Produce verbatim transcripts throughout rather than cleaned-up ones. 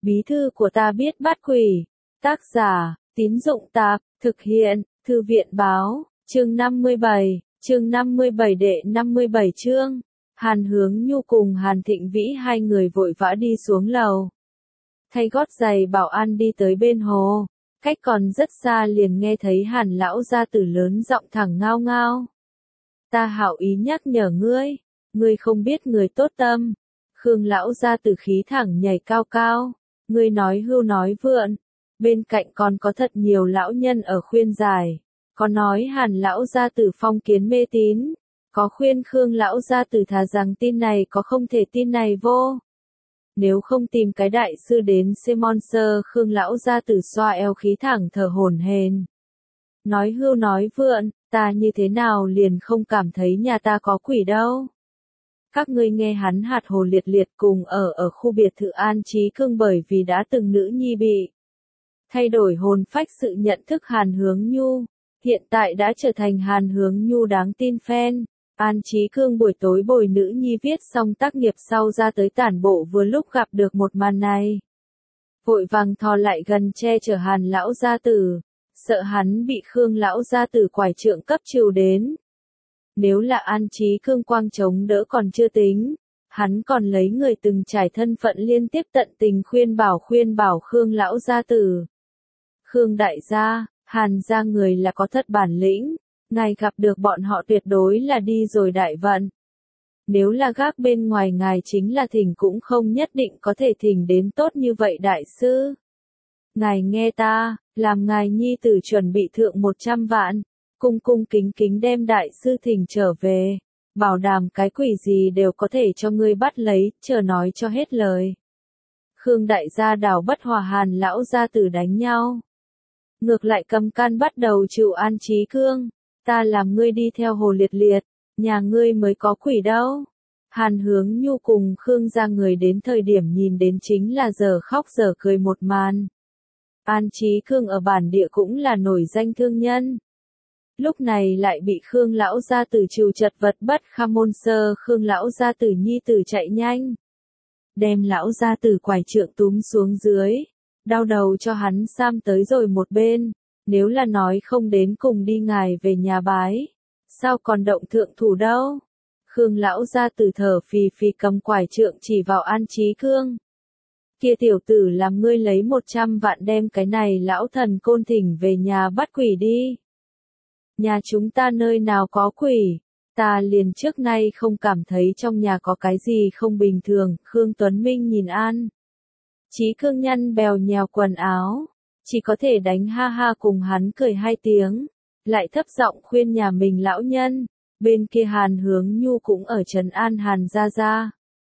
Bí thư của ta biết bắt quỷ. Tác giả, Tín Dụng Tạp, thực hiện, Thư viện Báo, chương năm mươi bảy, chương năm mươi bảy đệ năm mươi bảy chương. Hàn Hướng Nhu cùng Hàn Thịnh Vĩ hai người vội vã đi xuống lầu. Thay gót giày bảo an đi tới bên hồ, cách còn rất xa liền nghe thấy Hàn lão gia tử lớn giọng thẳng ngao ngao. Ta hảo ý nhắc nhở ngươi, ngươi không biết người tốt tâm. Khương lão gia tử khí thẳng nhảy cao cao, ngươi nói hưu nói vượn. Bên cạnh còn có thật nhiều lão nhân ở khuyên giải, có nói Hàn lão gia tử phong kiến mê tín, có khuyên Khương lão gia tử thà rằng tin này có không thể tin này vô. Nếu không tìm cái đại sư đến sponsor, Khương lão gia tử xoa eo khí thẳng thở hổn hển. Nói hưu nói vượn, ta như thế nào liền không cảm thấy nhà ta có quỷ đâu. Các ngươi nghe hắn hạt hồ liệt liệt cùng ở ở khu biệt thự An Trí Cương bởi vì đã từng nữ nhi bị thay đổi hồn phách sự nhận thức Hàn Hướng Nhu, hiện tại đã trở thành Hàn Hướng Nhu đáng tin fan. An Trí Cương buổi tối bồi nữ nhi viết xong tác nghiệp sau ra tới tản bộ vừa lúc gặp được một màn này. Vội vàng thò lại gần che chở Hàn lão gia tử, sợ hắn bị Khương lão gia tử quải trượng cấp trừ đến. Nếu là An Trí Cương quang chống đỡ còn chưa tính, hắn còn lấy người từng trải thân phận liên tiếp tận tình khuyên bảo khuyên bảo Khương lão gia tử. Khương đại gia, Hàn gia người là có thật bản lĩnh, ngài gặp được bọn họ tuyệt đối là đi rồi đại vận. Nếu là gác bên ngoài ngài chính là thỉnh cũng không nhất định có thể thỉnh đến tốt như vậy đại sư. Ngài nghe ta, làm ngài nhi tử chuẩn bị thượng một trăm vạn, cung cung kính kính đem đại sư thỉnh trở về, bảo đảm cái quỷ gì đều có thể cho ngươi bắt lấy, chờ nói cho hết lời. Khương đại gia đảo bất hòa Hàn lão gia tử đánh nhau. Ngược lại cầm can bắt đầu chịu An Trí Cương, ta làm ngươi đi theo hồ liệt liệt, nhà ngươi mới có quỷ đâu. Hàn Hướng Nhu cùng Khương gia người đến thời điểm nhìn đến chính là giờ khóc giờ cười một màn. An Trí Cương ở bản địa cũng là nổi danh thương nhân. Lúc này lại bị Khương lão gia tử trừ chật vật bất kham môn sơ, Khương lão gia tử nhi tử chạy nhanh, đem lão gia tử quải trượng túm xuống dưới, đau đầu cho hắn sam tới rồi một bên, nếu là nói không đến cùng đi ngài về nhà bái, sao còn động thượng thủ đâu. Khương lão gia tử thở phì phì cầm quải trượng chỉ vào An Trí Cương. Kia tiểu tử làm ngươi lấy một trăm vạn đem cái này lão thần côn thỉnh về nhà bắt quỷ đi. Nhà chúng ta nơi nào có quỷ, ta liền trước nay không cảm thấy trong nhà có cái gì không bình thường. Khương Tuấn Minh nhìn An Trí Cương nhăn bèo nhèo quần áo, chỉ có thể đánh ha ha cùng hắn cười hai tiếng, lại thấp giọng khuyên nhà mình lão nhân. Bên kia Hàn Hướng Nhu cũng ở trấn an Hàn gia gia.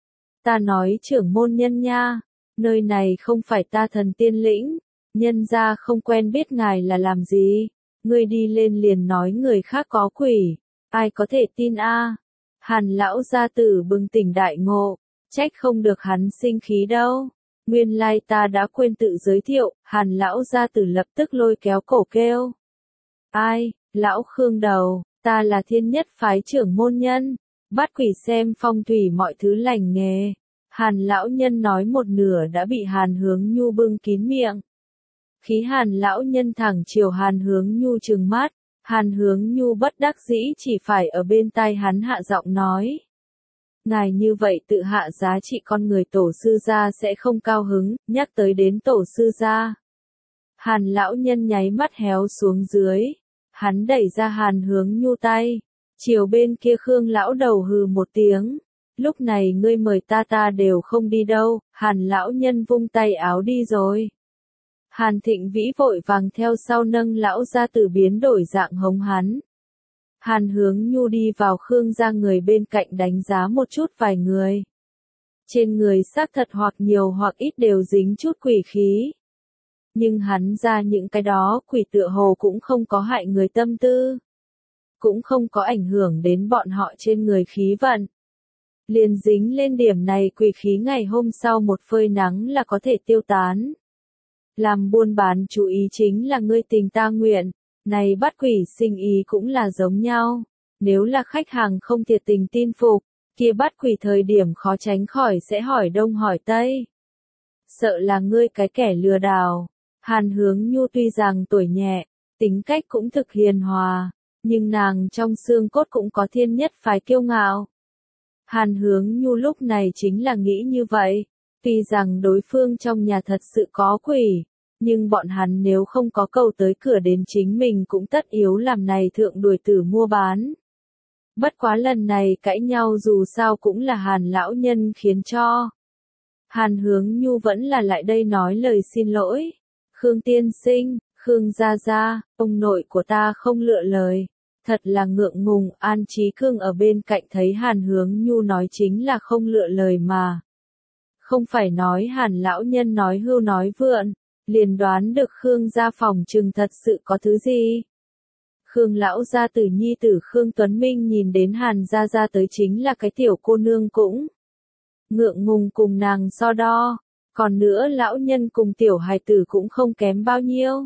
Ta nói trưởng môn nhân nha, nơi này không phải ta thần tiên lĩnh, nhân gia không quen biết ngài là làm gì, ngươi đi lên liền nói người khác có quỷ, ai có thể tin a? Hàn lão gia tử bừng tỉnh đại ngộ, trách không được hắn sinh khí đâu. Nguyên lai ta đã quên tự giới thiệu, Hàn lão gia tử lập tức lôi kéo cổ kêu. Ai, lão Khương đầu, ta là thiên nhất phái trưởng môn nhân, bắt quỷ xem phong thủy mọi thứ lành nghề. Hàn lão nhân nói một nửa đã bị Hàn Hướng Nhu bưng kín miệng. Khí Hàn lão nhân thẳng chiều Hàn Hướng Nhu trừng mắt, Hàn Hướng Nhu bất đắc dĩ chỉ phải ở bên tai hắn hạ giọng nói. Ngài như vậy tự hạ giá trị con người tổ sư gia sẽ không cao hứng, nhắc tới đến tổ sư gia. Hàn lão nhân nháy mắt héo xuống dưới, hắn đẩy ra Hàn Hướng Nhu tay, chiều bên kia Khương lão đầu hừ một tiếng. Lúc này ngươi mời ta ta đều không đi đâu. Hàn lão nhân vung tay áo đi rồi. Hàn Thịnh Vĩ vội vàng theo sau nâng lão gia tử biến đổi dạng hống hắn. Hàn Hướng Nhu đi vào Khương gia người bên cạnh đánh giá một chút vài người. Trên người xác thật hoặc nhiều hoặc ít đều dính chút quỷ khí. Nhưng hắn ra những cái đó quỷ tựa hồ cũng không có hại người tâm tư. Cũng không có ảnh hưởng đến bọn họ trên người khí vận. Liền dính lên điểm này quỷ khí ngày hôm sau một phơi nắng là có thể tiêu tán. Làm buôn bán chú ý chính là ngươi tình ta nguyện, này bắt quỷ sinh ý cũng là giống nhau. Nếu là khách hàng không thiệt tình tin phục, kia bắt quỷ thời điểm khó tránh khỏi sẽ hỏi đông hỏi tây. sợ là ngươi cái kẻ lừa đảo. Hàn Hướng Nhu tuy rằng tuổi nhẹ, tính cách cũng thực hiền hòa, nhưng nàng trong xương cốt cũng có thiên nhất phái kiêu ngạo. Hàn Hướng Nhu lúc này chính là nghĩ như vậy, tuy rằng đối phương trong nhà thật sự có quỷ, nhưng bọn hắn nếu không có cầu tới cửa đến chính mình cũng tất yếu làm này thượng đuổi tử mua bán. Bất quá lần này cãi nhau dù sao cũng là Hàn lão nhân khiến cho. Hàn Hướng Nhu vẫn là lại đây nói lời xin lỗi. Khương tiên sinh, Khương gia gia, ông nội của ta không lựa lời. Thật là ngượng ngùng, An Chí Cương ở bên cạnh thấy Hàn Hướng Nhu nói chính là không lựa lời mà. Không phải nói Hàn lão nhân nói hưu nói vượn, liền đoán được Khương gia phòng trừng thật sự có thứ gì. Khương lão gia tử nhi tử Khương Tuấn Minh nhìn đến Hàn gia gia tới chính là cái tiểu cô nương cũng ngượng ngùng cùng nàng so đo, còn nữa lão nhân cùng tiểu hài tử cũng không kém bao nhiêu.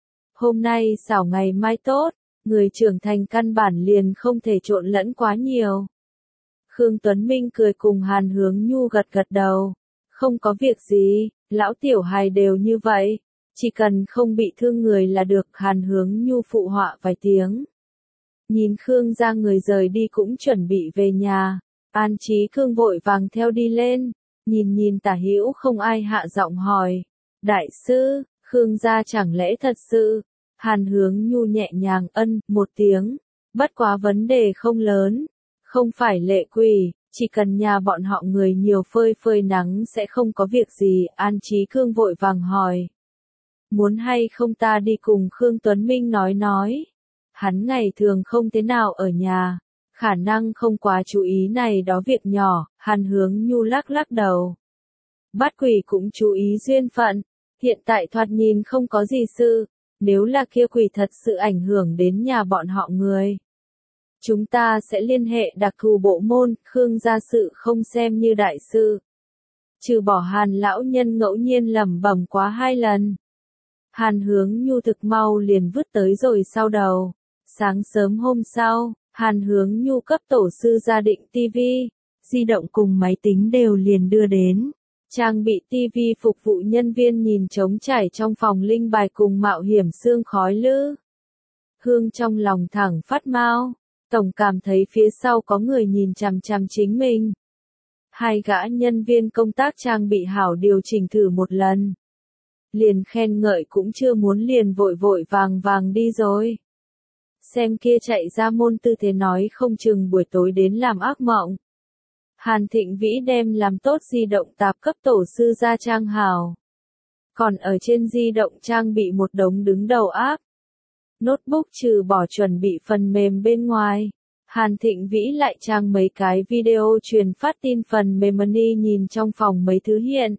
Hôm nay xảo ngày mai tốt, người trưởng thành căn bản liền không thể trộn lẫn quá nhiều. Khương Tuấn Minh cười cùng Hàn Hướng Nhu gật gật đầu, không có việc gì, lão tiểu hài đều như vậy. Chỉ cần không bị thương người là được. Hàn Hướng Nhu phụ họa vài tiếng. Nhìn Khương gia người rời đi cũng chuẩn bị về nhà. An Chí Cương vội vàng theo đi lên. Nhìn nhìn tả hữu không ai hạ giọng hỏi. Đại sư, Khương gia chẳng lẽ thật sự? Hàn Hướng Nhu nhẹ nhàng ân một tiếng. Bất quá vấn đề không lớn. Không phải lệ quỷ. Chỉ cần nhà bọn họ người nhiều phơi phơi nắng sẽ không có việc gì. An Chí Cương vội vàng hỏi. Muốn hay không ta đi cùng Khương Tuấn Minh nói nói. Hắn ngày thường không thế nào ở nhà, khả năng không quá chú ý này đó việc nhỏ. Hàn Hướng Nhu lắc lắc đầu. Bát quỷ cũng chú ý duyên phận, hiện tại thoạt nhìn không có gì sự, nếu là kia quỷ thật sự ảnh hưởng đến nhà bọn họ người. Chúng ta sẽ liên hệ đặc thù bộ môn. Khương gia sự không xem như đại sự. Trừ bỏ Hàn lão nhân ngẫu nhiên lẩm bẩm quá hai lần. Hàn Hướng Nhu thực mau liền vứt tới rồi sau đầu. Sáng sớm hôm sau, Hàn Hướng Nhu cấp tổ sư gia định tivi, di động cùng máy tính đều liền đưa đến. Trang bị tivi phục vụ nhân viên nhìn trống trải trong phòng linh bài cùng mạo hiểm sương khói lư. Hương trong lòng thẳng phát mau, tổng cảm thấy phía sau có người nhìn chằm chằm chính mình. Hai gã nhân viên công tác trang bị hảo điều chỉnh thử một lần. Liền khen ngợi cũng chưa muốn liền vội vội vàng vàng đi rồi. Xem kia chạy ra môn tư thế nói không chừng buổi tối đến làm ác mộng. Hàn Thịnh Vĩ đem làm tốt di động tạp cấp tổ sư gia trang hào. Còn ở trên di động trang bị một đống đứng đầu app. Notebook trừ bỏ chuẩn bị phần mềm bên ngoài. Hàn Thịnh Vĩ lại trang mấy cái video truyền phát tin phần mềm money nhìn trong phòng mấy thứ hiện.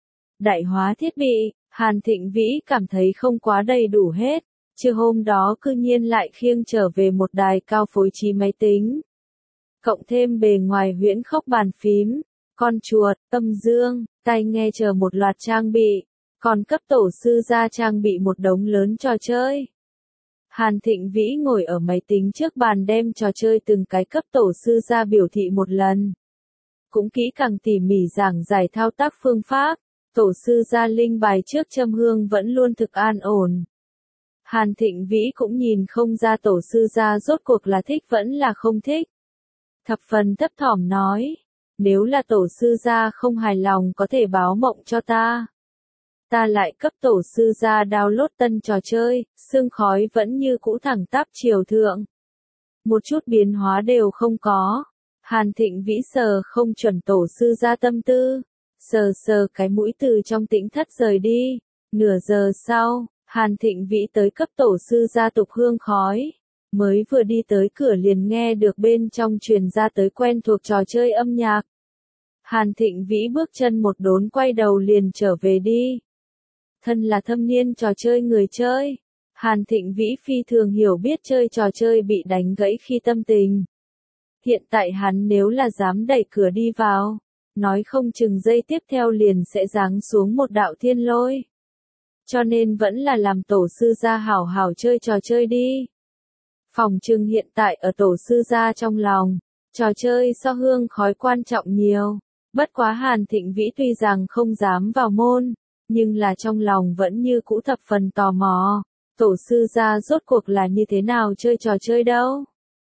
Đại hóa thiết bị. Hàn Thịnh Vĩ cảm thấy không quá đầy đủ hết, chứ hôm đó cư nhiên lại khiêng trở về một đài cao phối trí máy tính. Cộng thêm bề ngoài huyễn khốc bàn phím, con chuột, âm dương, tai nghe chờ một loạt trang bị, còn cấp tổ sư gia trang bị một đống lớn trò chơi. Hàn Thịnh Vĩ ngồi ở máy tính trước bàn đem trò chơi từng cái cấp tổ sư gia biểu thị một lần. Cũng kỹ càng tỉ mỉ giảng giải thao tác phương pháp. Tổ sư gia linh bài trước châm hương vẫn luôn thực an ổn. Hàn Thịnh Vĩ cũng nhìn không ra tổ sư gia rốt cuộc là thích vẫn là không thích. Thập phần thấp thỏm nói, nếu là tổ sư gia không hài lòng có thể báo mộng cho ta. Ta lại cấp tổ sư gia download tân trò chơi, sương khói vẫn như cũ thẳng tắp chiều thượng. Một chút biến hóa đều không có. Hàn Thịnh Vĩ sờ không chuẩn tổ sư gia tâm tư. Sờ sờ cái mũi từ trong tĩnh thất rời đi. Nửa giờ sau, Hàn Thịnh Vĩ tới cấp tổ sư gia tục hương khói. Mới vừa đi tới cửa liền nghe được bên trong truyền ra tới quen thuộc trò chơi âm nhạc. Hàn Thịnh Vĩ bước chân một đốn quay đầu liền trở về đi. Thân là thâm niên trò chơi người chơi. Hàn Thịnh Vĩ phi thường hiểu biết chơi trò chơi bị đánh gãy khi tâm tình. Hiện tại hắn nếu là dám đẩy cửa đi vào, nói không chừng giây tiếp theo liền sẽ giáng xuống một đạo thiên lôi. Cho nên vẫn là làm tổ sư gia hảo hảo chơi trò chơi đi. Phòng trừng hiện tại ở tổ sư gia trong lòng, trò chơi so hương khói quan trọng nhiều. Bất quá Hàn Thịnh Vĩ tuy rằng không dám vào môn, nhưng là trong lòng vẫn như cũ thập phần tò mò, tổ sư gia rốt cuộc là như thế nào chơi trò chơi đâu.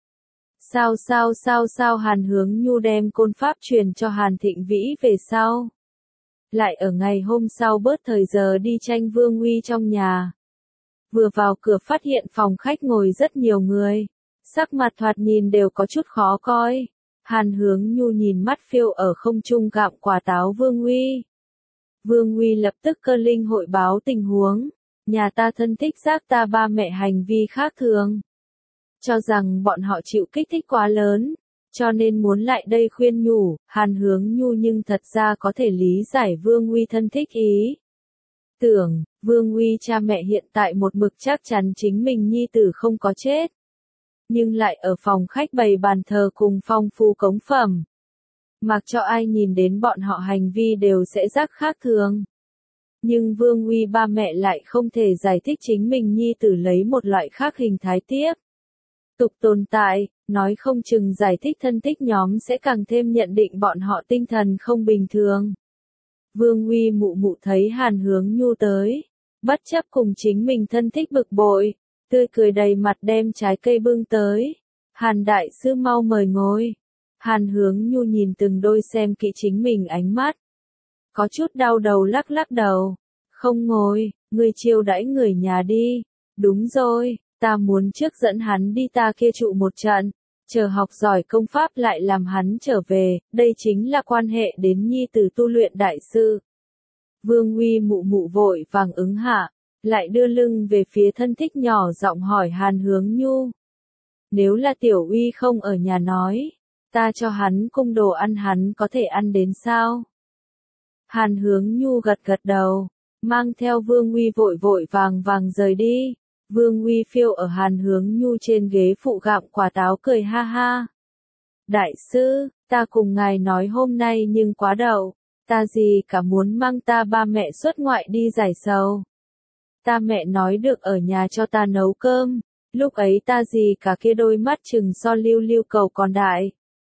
Sao sao sao sao Hàn Hướng Nhu đem côn pháp truyền cho Hàn Thịnh Vĩ về sau. Lại ở ngày hôm sau bớt thời giờ đi tranh Vương Uy trong nhà. Vừa vào cửa phát hiện phòng khách ngồi rất nhiều người, sắc mặt thoạt nhìn đều có chút khó coi. Hàn Hướng Nhu nhìn mắt phiêu ở không trung gặm quả táo Vương Uy. Vương Uy lập tức cơ linh hội báo tình huống, nhà ta thân thích giác ta ba mẹ hành vi khác thường. Cho rằng bọn họ chịu kích thích quá lớn, cho nên muốn lại đây khuyên nhủ, Hàn Hướng Nhu nhưng thật ra có thể lý giải Vương Uy thân thích ý. Tưởng, Vương Uy cha mẹ hiện tại một mực chắc chắn chính mình nhi tử không có chết. Nhưng lại ở phòng khách bày bàn thờ cùng phong phú cống phẩm. Mặc cho ai nhìn đến bọn họ hành vi đều sẽ giác khác thường. Nhưng Vương Uy ba mẹ lại không thể giải thích chính mình nhi tử lấy một loại khác hình thái tiếp tục tồn tại, nói không chừng giải thích thân thích nhóm sẽ càng thêm nhận định bọn họ tinh thần không bình thường. Vương Uy mụ mụ thấy Hàn Hướng Nhu tới, bất chấp cùng chính mình thân thích bực bội, tươi cười đầy mặt đem trái cây bưng tới. Hàn đại sư mau mời ngồi. Hàn Hướng Nhu nhìn từng đôi xem kỹ chính mình ánh mắt. Có chút đau đầu lắc lắc đầu. Không ngồi, người chiêu đãi người nhà đi. Đúng rồi, ta muốn trước dẫn hắn đi ta kia trụ một trận. Chờ học giỏi công pháp lại làm hắn trở về, đây chính là quan hệ đến nhi tử tu luyện đại sư. Vương Uy mụ mụ vội vàng ứng hạ, lại đưa lưng về phía thân thích nhỏ giọng hỏi Hàn Hướng Nhu. Nếu là Tiểu Uy không ở nhà nói, ta cho hắn cung đồ ăn hắn có thể ăn đến sao? Hàn Hướng Nhu gật gật đầu, mang theo Vương Uy vội vội vàng vàng rời đi. Vương Uy phiêu ở Hàn Hướng Nhu trên ghế phụ gặm quả táo cười ha ha. Đại sư, ta cùng ngài nói hôm nay nhưng quá đậu, ta gì cả muốn mang ta ba mẹ xuất ngoại đi giải sầu. Ta mẹ nói được ở nhà cho ta nấu cơm, lúc ấy ta gì cả kia đôi mắt chừng so lưu lưu cầu còn đại.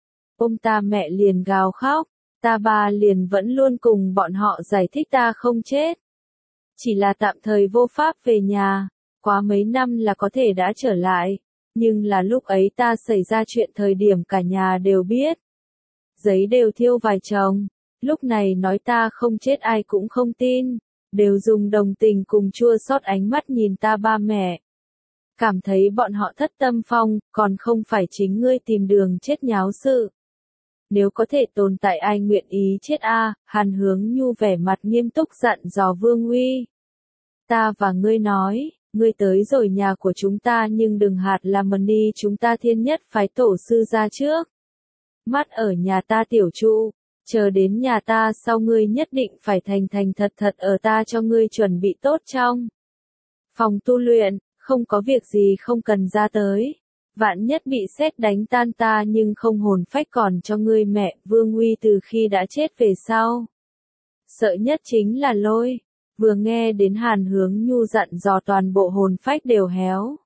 Ôm ta mẹ liền gào khóc, ta ba liền vẫn luôn cùng bọn họ giải thích ta không chết. Chỉ là tạm thời vô pháp về nhà. Quá mấy năm là có thể đã trở lại, nhưng là lúc ấy ta xảy ra chuyện thời điểm cả nhà đều biết. Giấy đều thiêu vài chồng, lúc này nói ta không chết ai cũng không tin, đều dùng đồng tình cùng chua xót ánh mắt nhìn ta ba mẹ. Cảm thấy bọn họ thất tâm phong, còn không phải chính ngươi tìm đường chết nháo sự. Nếu có thể tồn tại ai nguyện ý chết a? À, Hàn Hướng Nhu vẻ mặt nghiêm túc dặn dò Vương Uy. Ta và ngươi nói. Ngươi tới rồi nhà của chúng ta nhưng đừng hạt làm mần đi chúng ta thiên nhất phái tổ sư ra trước. Mắt ở nhà ta tiểu trụ, chờ đến nhà ta sau ngươi nhất định phải thành thành thật thật ở ta cho ngươi chuẩn bị tốt trong phòng tu luyện, không có việc gì không cần ra tới. Vạn nhất bị sét đánh tan ta nhưng không hồn phách còn cho ngươi mẹ. Vương Uy từ khi đã chết về sau. Sợ nhất chính là lôi. Vừa nghe đến Hàn Hướng Nhu dặn dò toàn bộ hồn phách đều héo.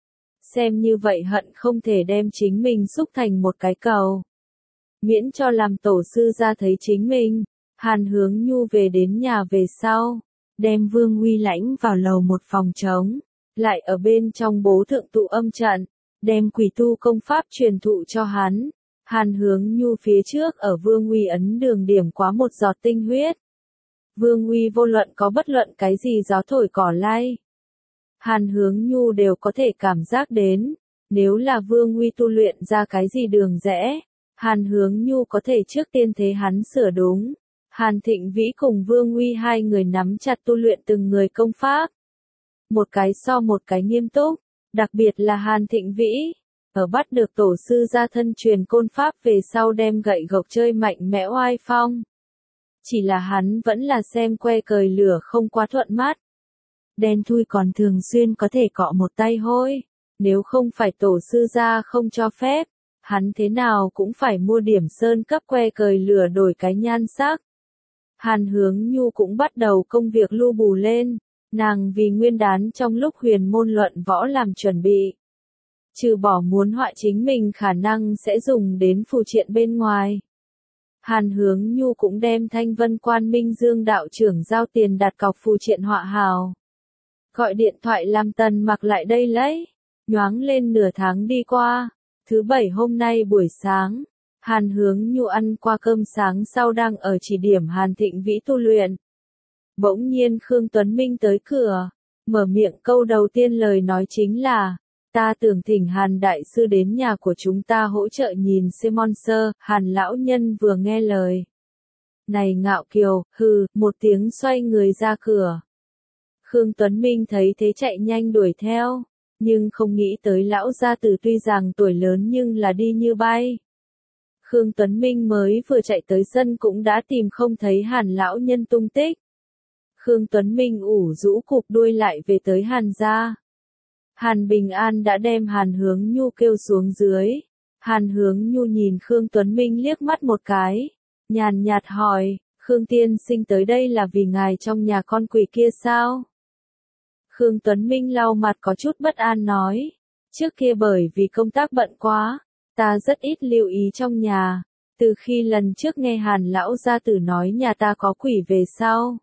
Xem như vậy hận không thể đem chính mình xúc thành một cái cầu. Miễn cho làm tổ sư ra thấy chính mình. Hàn Hướng Nhu về đến nhà về sau. Đem Vương Uy lãnh vào lầu một phòng trống. Lại ở bên trong bố thượng tụ âm trận. Đem quỷ tu công pháp truyền thụ cho hắn. Hàn Hướng Nhu phía trước ở Vương Uy ấn đường điểm quá một giọt tinh huyết. Vương Uy vô luận có bất luận cái gì gió thổi cỏ lay. Hàn Hướng Nhu đều có thể cảm giác đến. Nếu là Vương Uy tu luyện ra cái gì đường rẽ, Hàn Hướng Nhu có thể trước tiên thế hắn sửa đúng. Hàn Thịnh Vĩ cùng Vương Uy hai người nắm chặt tu luyện từng người công pháp. Một cái so một cái nghiêm túc, đặc biệt là Hàn Thịnh Vĩ. Ở bắt được tổ sư ra thân truyền côn pháp về sau đem gậy gộc chơi mạnh mẽ oai phong. Chỉ là hắn vẫn là xem que cời lửa không quá thuận mắt. Đen thui còn thường xuyên có thể cọ một tay hôi. Nếu không phải tổ sư gia không cho phép, hắn thế nào cũng phải mua điểm sơn cấp que cời lửa đổi cái nhan sắc. Hàn Hướng Nhu cũng bắt đầu công việc lu bù lên. Nàng vì nguyên đán trong lúc huyền môn luận võ làm chuẩn bị. Trừ bỏ muốn họa chính mình khả năng sẽ dùng đến phù triện bên ngoài. Hàn Hướng Nhu cũng đem Thanh Vân Quan Minh Dương đạo trưởng giao tiền đặt cọc phù triện họa hào. Gọi điện thoại làm Tần Mặc lại đây lấy. Nhoáng lên nửa tháng đi qua. Thứ bảy hôm nay buổi sáng, Hàn Hướng Nhu ăn qua cơm sáng sau đang ở chỉ điểm Hàn Thịnh Vĩ tu luyện. Bỗng nhiên Khương Tuấn Minh tới cửa, mở miệng câu đầu tiên lời nói chính là, ta tưởng thỉnh Hàn Đại Sư đến nhà của chúng ta hỗ trợ nhìn xem monster. Hàn lão nhân vừa nghe lời này ngạo kiều, hừ, một tiếng xoay người ra cửa. Khương Tuấn Minh thấy thế chạy nhanh đuổi theo, nhưng không nghĩ tới lão gia tử tuy rằng tuổi lớn nhưng là đi như bay. Khương Tuấn Minh mới vừa chạy tới sân cũng đã tìm không thấy Hàn lão nhân tung tích. Khương Tuấn Minh ủ rũ cụp đuôi lại về tới Hàn gia. Hàn Bình An đã đem Hàn Hướng Nhu kêu xuống dưới. Hàn Hướng Nhu nhìn Khương Tuấn Minh liếc mắt một cái, nhàn nhạt hỏi, Khương tiên sinh tới đây là vì ngài trong nhà con quỷ kia sao? Khương Tuấn Minh lau mặt có chút bất an nói, trước kia bởi vì công tác bận quá, ta rất ít lưu ý trong nhà, từ khi lần trước nghe Hàn lão gia tử nói nhà ta có quỷ về sau.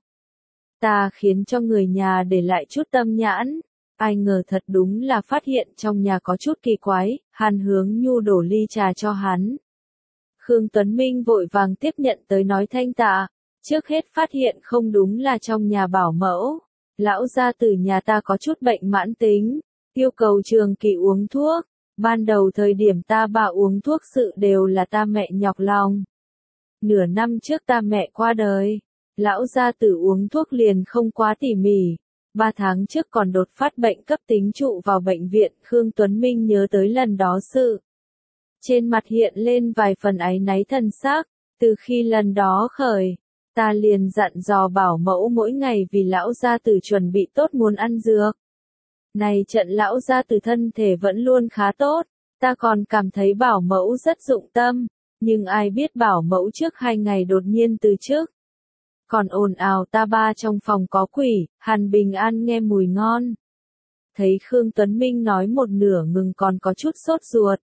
Ta khiến cho người nhà để lại chút tâm nhãn, ai ngờ thật đúng là phát hiện trong nhà có chút kỳ quái. Hàn Hướng Nhu đổ ly trà cho hắn. Khương Tuấn Minh vội vàng tiếp nhận tới nói thanh tạ, trước hết phát hiện không đúng là trong nhà bảo mẫu. Lão gia tử nhà ta có chút bệnh mãn tính, yêu cầu trường kỳ uống thuốc, ban đầu thời điểm ta bà uống thuốc sự đều là ta mẹ nhọc lòng. Nửa năm trước ta mẹ qua đời, lão gia tử uống thuốc liền không quá tỉ mỉ, ba tháng trước còn đột phát bệnh cấp tính trụ vào bệnh viện. Khương Tuấn Minh nhớ tới lần đó sự. Trên mặt hiện lên vài phần áy náy thần sắc, từ khi lần đó khởi. Ta liền dặn dò bảo mẫu mỗi ngày vì lão gia tử chuẩn bị tốt muốn ăn dược. Này trận lão gia tử thân thể vẫn luôn khá tốt, ta còn cảm thấy bảo mẫu rất dụng tâm, nhưng ai biết bảo mẫu trước hai ngày đột nhiên từ trước. Còn ồn ào ta ba trong phòng có quỷ. Hàn Bình An nghe mùi ngon. Thấy Khương Tuấn Minh nói một nửa ngừng còn có chút sốt ruột.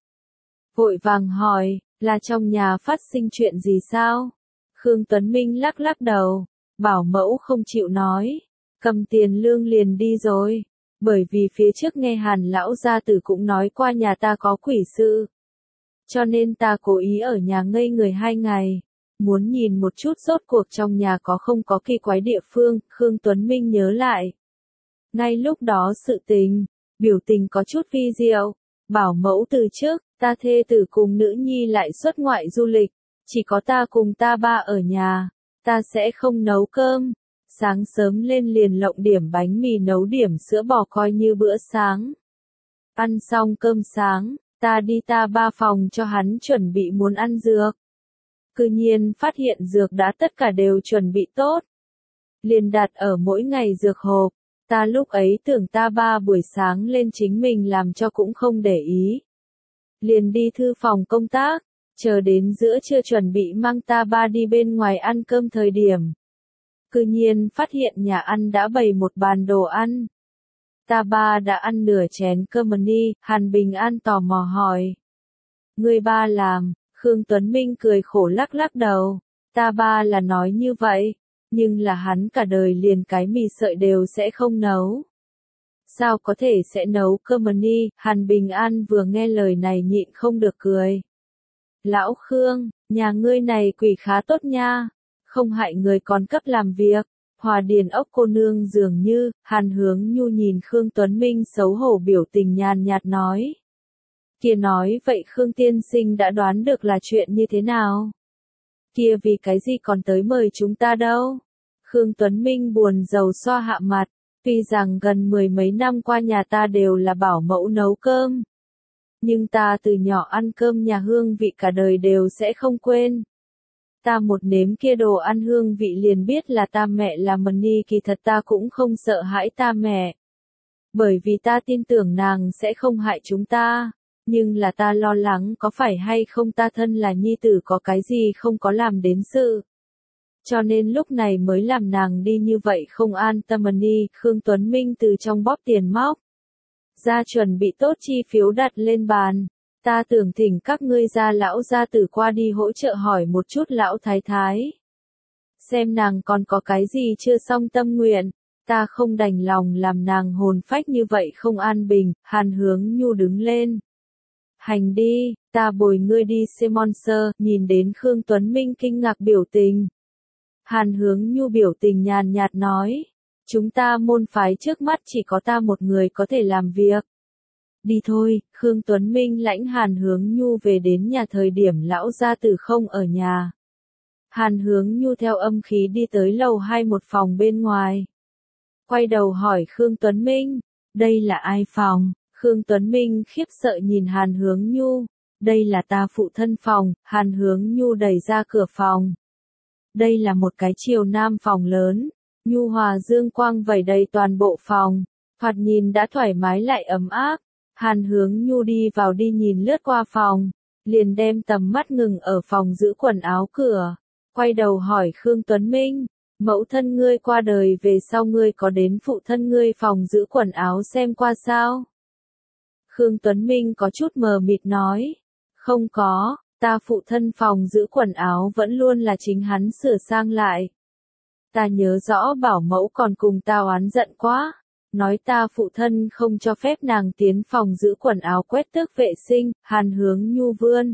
Vội vàng hỏi, là trong nhà phát sinh chuyện gì sao? Khương Tuấn Minh lắc lắc đầu, bảo mẫu không chịu nói, cầm tiền lương liền đi rồi, bởi vì phía trước nghe Hàn lão gia tử cũng nói qua nhà ta có quỷ sự. Cho nên ta cố ý ở nhà ngây người hai ngày, muốn nhìn một chút rốt cuộc trong nhà có không có kỳ quái địa phương. Khương Tuấn Minh nhớ lại. Ngay lúc đó sự tình, biểu tình có chút vi diệu, bảo mẫu từ trước, ta thê tử cùng nữ nhi lại xuất ngoại du lịch. Chỉ có ta cùng ta ba ở nhà, ta sẽ không nấu cơm, sáng sớm lên liền lộng điểm bánh mì nấu điểm sữa bò coi như bữa sáng. Ăn xong cơm sáng, ta đi ta ba phòng cho hắn chuẩn bị muốn ăn dược. Cư nhiên phát hiện dược đã tất cả đều chuẩn bị tốt. Liền đặt ở mỗi ngày dược hộp, ta lúc ấy tưởng ta ba buổi sáng lên chính mình làm cho cũng không để ý. Liền đi thư phòng công tác. Chờ đến giữa trưa chuẩn bị mang ta ba đi bên ngoài ăn cơm thời điểm. Cư nhiên phát hiện nhà ăn đã bày một bàn đồ ăn. Ta ba đã ăn nửa chén cơm ni. Hàn Bình An tò mò hỏi. Người ba làm. Khương Tuấn Minh cười khổ lắc lắc đầu. Ta ba là nói như vậy, nhưng là hắn cả đời liền cái mì sợi đều sẽ không nấu. Sao có thể sẽ nấu cơm ni? Hàn Bình An vừa nghe lời này nhịn không được cười. Lão Khương, nhà ngươi này quỷ khá tốt nha, không hại người còn cấp làm việc. Hòa Điền ốc cô nương dường như. Hàn Hướng Nhu nhìn Khương Tuấn Minh xấu hổ biểu tình nhàn nhạt nói. Kia nói vậy Khương tiên sinh đã đoán được là chuyện như thế nào? Kia vì cái gì còn tới mời chúng ta đâu? Khương Tuấn Minh buồn rầu xoa hạ mặt, tuy rằng gần mười mấy năm qua nhà ta đều là bảo mẫu nấu cơm. Nhưng ta từ nhỏ ăn cơm nhà hương vị cả đời đều sẽ không quên. Ta một nếm kia đồ ăn hương vị liền biết là ta mẹ làm ni. Kỳ thật ta cũng không sợ hãi ta mẹ. Bởi vì ta tin tưởng nàng sẽ không hại chúng ta. Nhưng là ta lo lắng có phải hay không ta thân là nhi tử có cái gì không có làm đến sự. Cho nên lúc này mới làm nàng đi như vậy không an tâm ni. Khương Tuấn Minh từ trong bóp tiền móc ra chuẩn bị tốt chi phiếu đặt lên bàn. Ta tưởng thỉnh các ngươi gia lão gia tử qua đi hỗ trợ hỏi một chút lão thái thái. Xem nàng còn có cái gì chưa xong tâm nguyện, ta không đành lòng làm nàng hồn phách như vậy không an bình. Hàn Hướng Nhu đứng lên. Hành đi, ta bồi ngươi đi xem monster. Nhìn đến Khương Tuấn Minh kinh ngạc biểu tình. Hàn Hướng Nhu biểu tình nhàn nhạt nói, chúng ta môn phái trước mắt chỉ có ta một người có thể làm việc. Đi thôi. Khương Tuấn Minh lãnh Hàn Hướng Nhu về đến nhà thời điểm lão gia tử không ở nhà. Hàn Hướng Nhu theo âm khí đi tới lầu hai một phòng bên ngoài. Quay đầu hỏi Khương Tuấn Minh, đây là ai phòng? Khương Tuấn Minh khiếp sợ nhìn Hàn Hướng Nhu, đây là ta phụ thân phòng. Hàn Hướng Nhu đẩy ra cửa phòng. Đây là một cái chiều nam phòng lớn, nhu hòa dương quang vẩy đầy toàn bộ phòng, thoạt nhìn đã thoải mái lại ấm áp. Hàn Hướng Nhu đi vào đi nhìn lướt qua phòng, liền đem tầm mắt ngừng ở phòng giữ quần áo cửa, quay đầu hỏi Khương Tuấn Minh, mẫu thân ngươi qua đời về sau ngươi có đến phụ thân ngươi phòng giữ quần áo xem qua sao? Khương Tuấn Minh có chút mờ mịt nói, không có. Ta phụ thân phòng giữ quần áo vẫn luôn là chính hắn sửa sang lại. Ta nhớ rõ bảo mẫu còn cùng ta oán giận quá, nói ta phụ thân không cho phép nàng tiến phòng giữ quần áo quét tước vệ sinh. Hàn Hướng Nhu vươn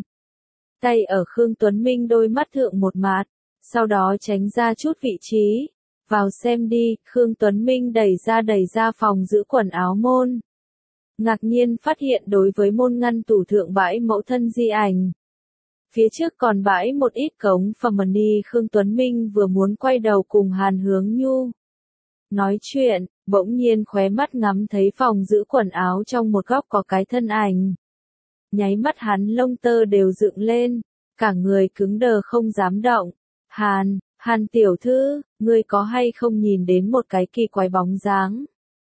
tay ở Khương Tuấn Minh đôi mắt thượng một mạt, sau đó tránh ra chút vị trí. Vào xem đi. Khương Tuấn Minh đẩy ra đẩy ra phòng giữ quần áo môn. Ngạc nhiên phát hiện đối với môn ngăn tủ thượng bãi mẫu thân di ảnh. Phía trước còn bãi một ít cống phẩm money. Khương Tuấn Minh vừa muốn quay đầu cùng Hàn Hướng Nhu nói chuyện, bỗng nhiên khóe mắt ngắm thấy phòng giữ quần áo trong một góc có cái thân ảnh. Nháy mắt hắn lông tơ đều dựng lên, cả người cứng đờ không dám động. Hàn, Hàn tiểu thư, ngươi có hay không nhìn đến một cái kỳ quái bóng dáng?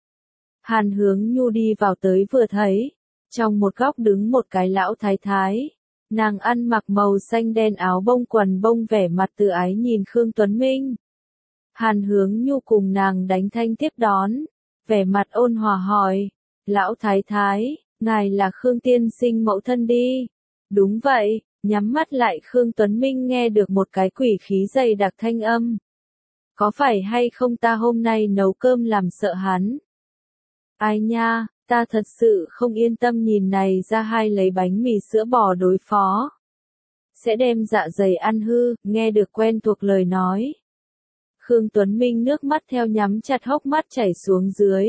Hàn Hướng Nhu đi vào tới vừa thấy, trong một góc đứng một cái lão thái thái. Nàng ăn mặc màu xanh đen áo bông quần bông vẻ mặt từ ái nhìn Khương Tuấn Minh. Hàn Hướng Nhu cùng nàng đánh thanh tiếp đón, vẻ mặt ôn hòa hỏi, lão thái thái, ngài là Khương tiên sinh mẫu thân đi. Đúng vậy. Nhắm mắt lại Khương Tuấn Minh nghe được một cái quỷ khí dày đặc thanh âm. Có phải hay không ta hôm nay nấu cơm làm sợ hắn? Ai nha, ta thật sự không yên tâm nhìn này ra hai lấy bánh mì sữa bò đối phó. Sẽ đem dạ dày ăn hư. Nghe được quen thuộc lời nói. Khương Tuấn Minh nước mắt theo nhắm chặt hốc mắt chảy xuống dưới.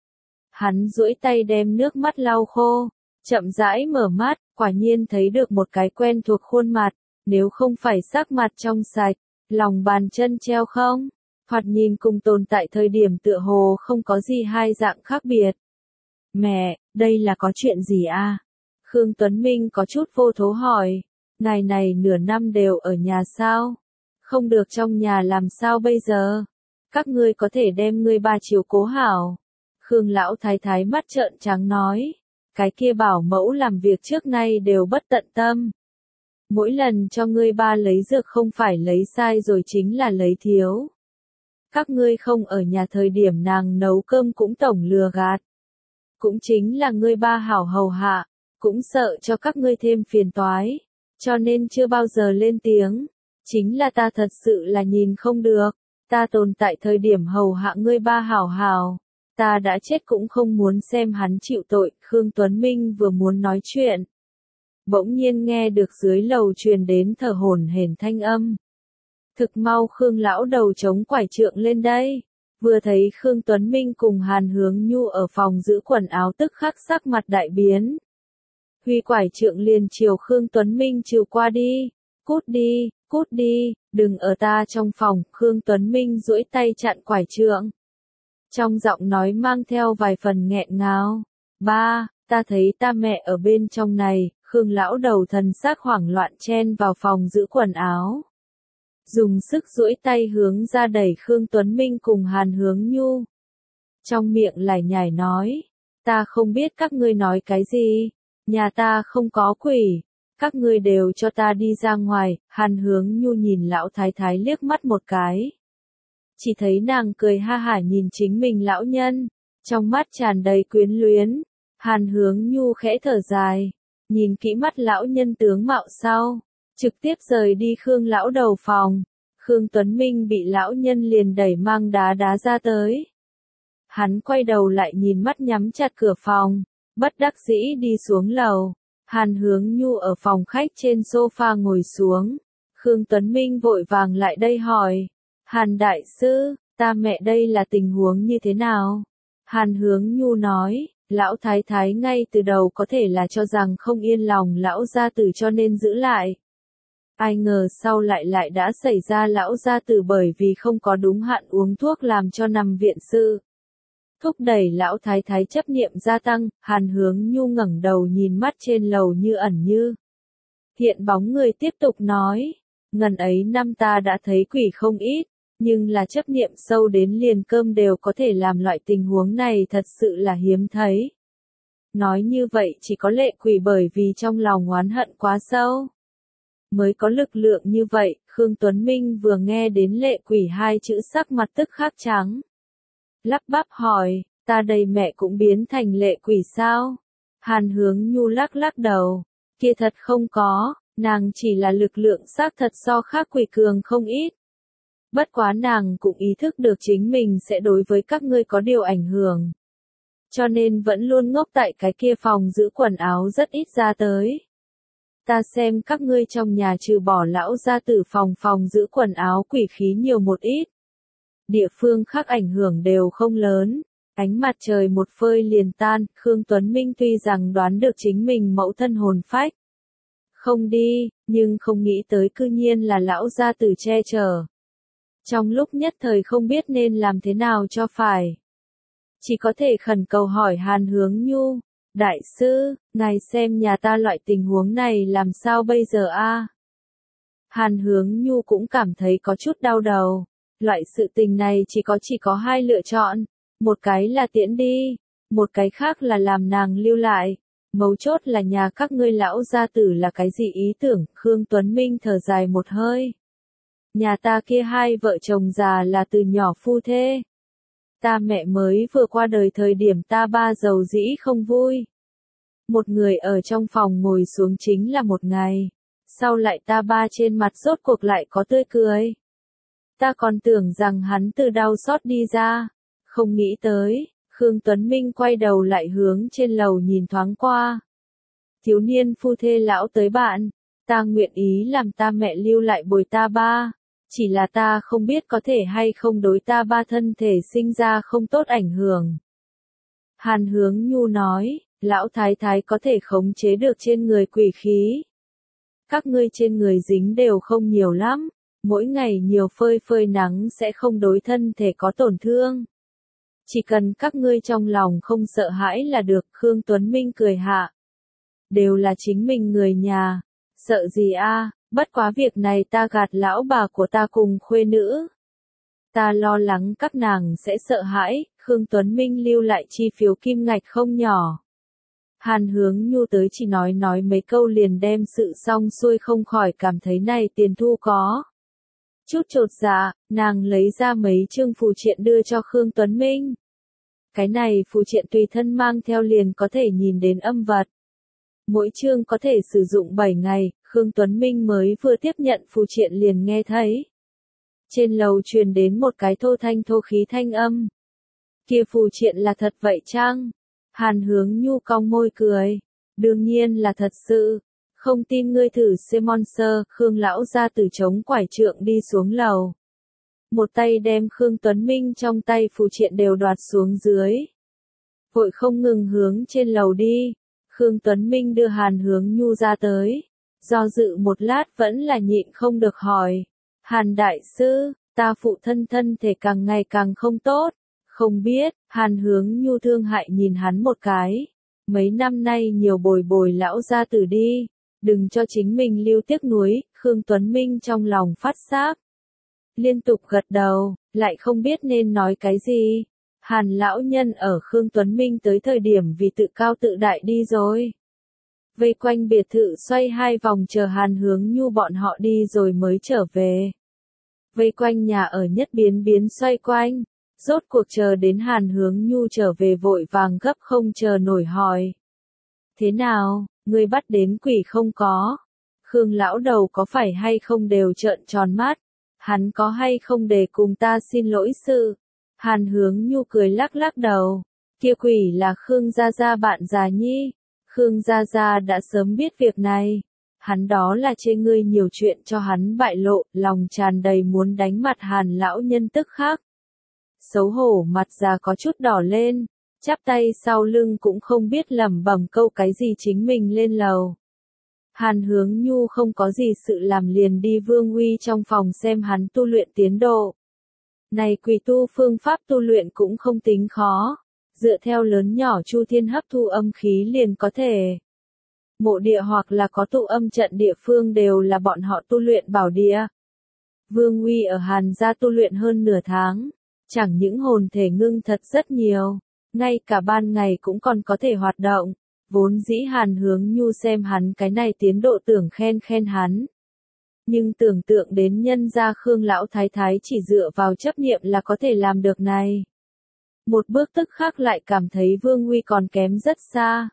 Hắn duỗi tay đem nước mắt lau khô, chậm rãi mở mắt, quả nhiên thấy được một cái quen thuộc khuôn mặt, nếu không phải sắc mặt trong sạch, lòng bàn chân treo không, thoạt nhìn cùng tồn tại thời điểm tựa hồ không có gì hai dạng khác biệt. Mẹ, đây là có chuyện gì a? Khương Tuấn Minh có chút vô thố hỏi, ngày này nửa năm đều ở nhà sao? Không được trong nhà làm sao bây giờ? Các ngươi có thể đem ngươi ba chiếu cố hảo. Khương lão thái thái mắt trợn trắng nói, cái kia bảo mẫu làm việc trước nay đều bất tận tâm. Mỗi lần cho ngươi ba lấy dược không phải lấy sai rồi chính là lấy thiếu. Các ngươi không ở nhà thời điểm nàng nấu cơm cũng tổng lừa gạt. Cũng chính là ngươi ba hảo hầu hạ, cũng sợ cho các ngươi thêm phiền toái, cho nên chưa bao giờ lên tiếng. Chính là ta thật sự là nhìn không được, ta tồn tại thời điểm hầu hạ ngươi ba hảo hảo. Ta đã chết cũng không muốn xem hắn chịu tội. Khương Tuấn Minh vừa muốn nói chuyện, bỗng nhiên nghe được dưới lầu truyền đến thở hổn hển thanh âm. Thực mau Khương lão đầu chống quải trượng lên đây, vừa thấy Khương Tuấn Minh cùng Hàn Hướng Nhu ở phòng giữ quần áo tức khắc sắc mặt đại biến. Huy quải trượng liền chiều Khương Tuấn Minh chiều qua đi, cút đi, cút đi, đừng ở ta trong phòng. Khương Tuấn Minh duỗi tay chặn quải trượng. Trong giọng nói mang theo vài phần nghẹn ngào. Ba, ta thấy ta mẹ ở bên trong này. Khương lão đầu thần sắc hoảng loạn chen vào phòng giữ quần áo. Dùng sức duỗi tay hướng ra đẩy Khương Tuấn Minh cùng Hàn Hướng Nhu. Trong miệng lải nhải nói, ta không biết các ngươi nói cái gì, nhà ta không có quỷ, các ngươi đều cho ta đi ra ngoài. Hàn Hướng Nhu nhìn lão thái thái liếc mắt một cái. Chỉ thấy nàng cười ha hả nhìn chính mình lão nhân, trong mắt tràn đầy quyến luyến. Hàn Hướng Nhu khẽ thở dài, nhìn kỹ mắt lão nhân tướng mạo sau, trực tiếp rời đi Khương lão đầu phòng. Khương Tuấn Minh bị lão nhân liền đẩy mang đá đá ra tới. Hắn quay đầu lại nhìn mắt nhắm chặt cửa phòng, bất đắc dĩ đi xuống lầu. Hàn Hướng Nhu ở phòng khách trên sofa ngồi xuống. Khương Tuấn Minh vội vàng lại đây hỏi. Hàn đại sư, ta mẹ đây là tình huống như thế nào? Hàn Hướng Nhu nói, lão thái thái ngay từ đầu có thể là cho rằng không yên lòng lão gia tử cho nên giữ lại. Ai ngờ sau lại lại đã xảy ra lão gia tử bởi vì không có đúng hạn uống thuốc làm cho nằm viện sự. Thúc đẩy lão thái thái chấp niệm gia tăng, Hàn Hướng Nhu ngẩng đầu nhìn mắt trên lầu như ẩn như hiện bóng người tiếp tục nói, ngần ấy năm ta đã thấy quỷ không ít, nhưng là chấp niệm sâu đến liền cơm đều có thể làm loại tình huống này thật sự là hiếm thấy. Nói như vậy chỉ có lệ quỷ bởi vì trong lòng oán hận quá sâu mới có lực lượng như vậy. Khương Tuấn Minh vừa nghe đến lệ quỷ hai chữ sắc mặt tức khắc trắng. Lắp bắp hỏi, ta đây mẹ cũng biến thành lệ quỷ sao? Hàn Hướng Nhu lắc lắc đầu, kia thật không có, nàng chỉ là lực lượng xác thật so khác quỷ cường không ít. Bất quá nàng cũng ý thức được chính mình sẽ đối với các ngươi có điều ảnh hưởng. Cho nên vẫn luôn ngốc tại cái kia phòng giữ quần áo rất ít ra tới. Ta xem các ngươi trong nhà trừ bỏ lão gia tử phòng phòng giữ quần áo quỷ khí nhiều một ít. Địa phương khác ảnh hưởng đều không lớn. Ánh mặt trời một phơi liền tan, Khương Tuấn Minh tuy rằng đoán được chính mình mẫu thân hồn phách không đi, nhưng không nghĩ tới cư nhiên là lão gia tử che chở. Trong lúc nhất thời không biết nên làm thế nào cho phải. Chỉ có thể khẩn cầu hỏi Hàn Hướng Nhu, đại sư, ngài xem nhà ta loại tình huống này làm sao bây giờ a? Hàn Hướng Nhu cũng cảm thấy có chút đau đầu. Loại sự tình này chỉ có chỉ có hai lựa chọn, một cái là tiễn đi, một cái khác là làm nàng lưu lại. Mấu chốt là nhà các ngươi lão gia tử là cái gì ý tưởng? Khương Tuấn Minh thở dài một hơi. Nhà ta kia hai vợ chồng già là từ nhỏ phu thê. Ta mẹ mới vừa qua đời thời điểm ta ba giàu dĩ không vui. Một người ở trong phòng ngồi xuống chính là một ngày. Sau lại ta ba trên mặt rốt cuộc lại có tươi cười. Ta còn tưởng rằng hắn từ đau xót đi ra. Không nghĩ tới, Khương Tuấn Minh quay đầu lại hướng trên lầu nhìn thoáng qua. Thiếu niên phu thê lão tới bạn, ta nguyện ý làm ta mẹ lưu lại bồi ta ba. Chỉ là ta không biết có thể hay không đối ta ba thân thể sinh ra không tốt ảnh hưởng. Hàn Hướng Nhu nói, lão thái thái có thể khống chế được trên người quỷ khí. Các ngươi trên người dính đều không nhiều lắm, mỗi ngày nhiều phơi phơi nắng sẽ không đối thân thể có tổn thương. Chỉ cần các ngươi trong lòng không sợ hãi là được. Khương Tuấn Minh cười hạ. Đều là chính mình người nhà, sợ gì a? Bất quá việc này ta gạt lão bà của ta cùng khuê nữ. Ta lo lắng các nàng sẽ sợ hãi. Khương Tuấn Minh lưu lại chi phiếu kim ngạch không nhỏ. Hàn Hướng Nhu tới chỉ nói nói mấy câu liền đem sự xong xuôi, không khỏi cảm thấy này tiền thu có chút chột dạ. Nàng lấy ra mấy chương phù triện đưa cho Khương Tuấn Minh. Cái này phù triện tùy thân mang theo liền có thể nhìn đến âm vật. Mỗi chương có thể sử dụng bảy ngày. Khương Tuấn Minh mới vừa tiếp nhận phù triện liền nghe thấy trên lầu truyền đến một cái thô thanh thô khí thanh âm. Kia phù triện là thật vậy chăng? Hàn Hướng Nhu cong môi cười. Đương nhiên là thật sự. Không tin ngươi thử xem monster. Khương lão ra từ chống quải trượng đi xuống lầu. Một tay đem Khương Tuấn Minh trong tay phù triện đều đoạt xuống dưới. Vội không ngừng hướng trên lầu đi. Khương Tuấn Minh đưa Hàn Hướng Nhu ra tới. Do dự một lát vẫn là nhịn không được hỏi. Hàn đại sư, ta phụ thân thân thể càng ngày càng không tốt. Không biết, Hàn Hướng Nhu thương hại nhìn hắn một cái. Mấy năm nay nhiều bồi bồi lão gia tử đi. Đừng cho chính mình lưu tiếc nuối. Khương Tuấn Minh trong lòng phát xác. Liên tục gật đầu, lại không biết nên nói cái gì. Hàn lão nhân ở Khương Tuấn Minh tới thời điểm vì tự cao tự đại đi rồi. Vây quanh biệt thự xoay hai vòng chờ Hàn Hướng Nhu bọn họ đi rồi mới trở về. Vây quanh nhà ở nhất biến biến xoay quanh. Rốt cuộc chờ đến Hàn Hướng Nhu trở về vội vàng gấp không chờ nổi hỏi. Thế nào, ngươi bắt đến quỷ không có? Khương lão đầu có phải hay không đều trợn tròn mắt, hắn có hay không để cùng ta xin lỗi sự? Hàn Hướng Nhu cười lắc lắc đầu, kia quỷ là Khương Gia Gia bạn già nhi, Khương Gia Gia đã sớm biết việc này, hắn đó là chê ngươi nhiều chuyện cho hắn bại lộ, lòng tràn đầy muốn đánh mặt Hàn lão nhân tức khắc. Xấu hổ mặt già có chút đỏ lên, chắp tay sau lưng cũng không biết lẩm bẩm câu cái gì chính mình lên lầu. Hàn Hướng Nhu không có gì sự làm liền đi Vương Uy trong phòng xem hắn tu luyện tiến độ. Này quỷ tu phương pháp tu luyện cũng không tính khó, dựa theo lớn nhỏ chu thiên hấp thu âm khí liền có thể. Mộ địa hoặc là có tụ âm trận địa phương đều là bọn họ tu luyện bảo địa. Vương Uy ở Hàn gia tu luyện hơn nửa tháng, chẳng những hồn thể ngưng thật rất nhiều, ngay cả ban ngày cũng còn có thể hoạt động. Vốn dĩ Hàn Hướng Nhu xem hắn cái này tiến độ tưởng khen khen hắn. Nhưng tưởng tượng đến nhân gia Khương lão thái thái chỉ dựa vào chấp niệm là có thể làm được này. Một bước tức khắc lại cảm thấy Vương Uy còn kém rất xa.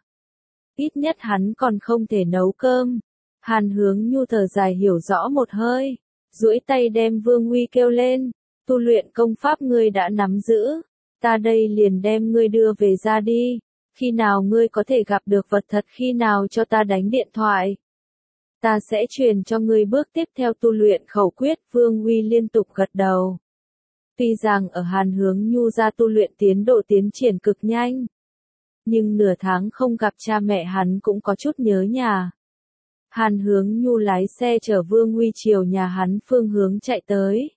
Ít nhất hắn còn không thể nấu cơm. Hàn Hướng Nhu thở dài hiểu rõ một hơi, duỗi tay đem Vương Uy kêu lên, tu luyện công pháp ngươi đã nắm giữ, ta đây liền đem ngươi đưa về ra đi. Khi nào ngươi có thể gặp được vật thật khi nào cho ta đánh điện thoại. Ta sẽ truyền cho ngươi bước tiếp theo tu luyện khẩu quyết. Vương Uy liên tục gật đầu. Tuy rằng ở Hàn Hướng Nhu ra tu luyện tiến độ tiến triển cực nhanh. Nhưng nửa tháng không gặp cha mẹ hắn cũng có chút nhớ nhà. Hàn Hướng Nhu lái xe chở Vương Uy chiều nhà hắn phương hướng chạy tới.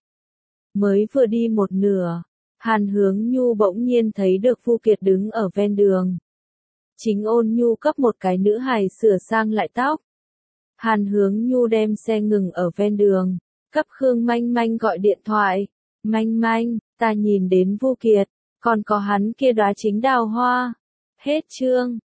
Mới vừa đi một nửa, Hàn Hướng Nhu bỗng nhiên thấy được Vu Kiệt đứng ở ven đường. Chính Ôn Nhu cấp một cái nữ hài sửa sang lại tóc. Hàn Hướng Nhu đem xe ngừng ở ven đường, cấp Khương Manh Manh gọi điện thoại. Manh Manh, ta nhìn đến Vu Kiệt, còn có hắn kia đóa chính đào hoa. Hết chương.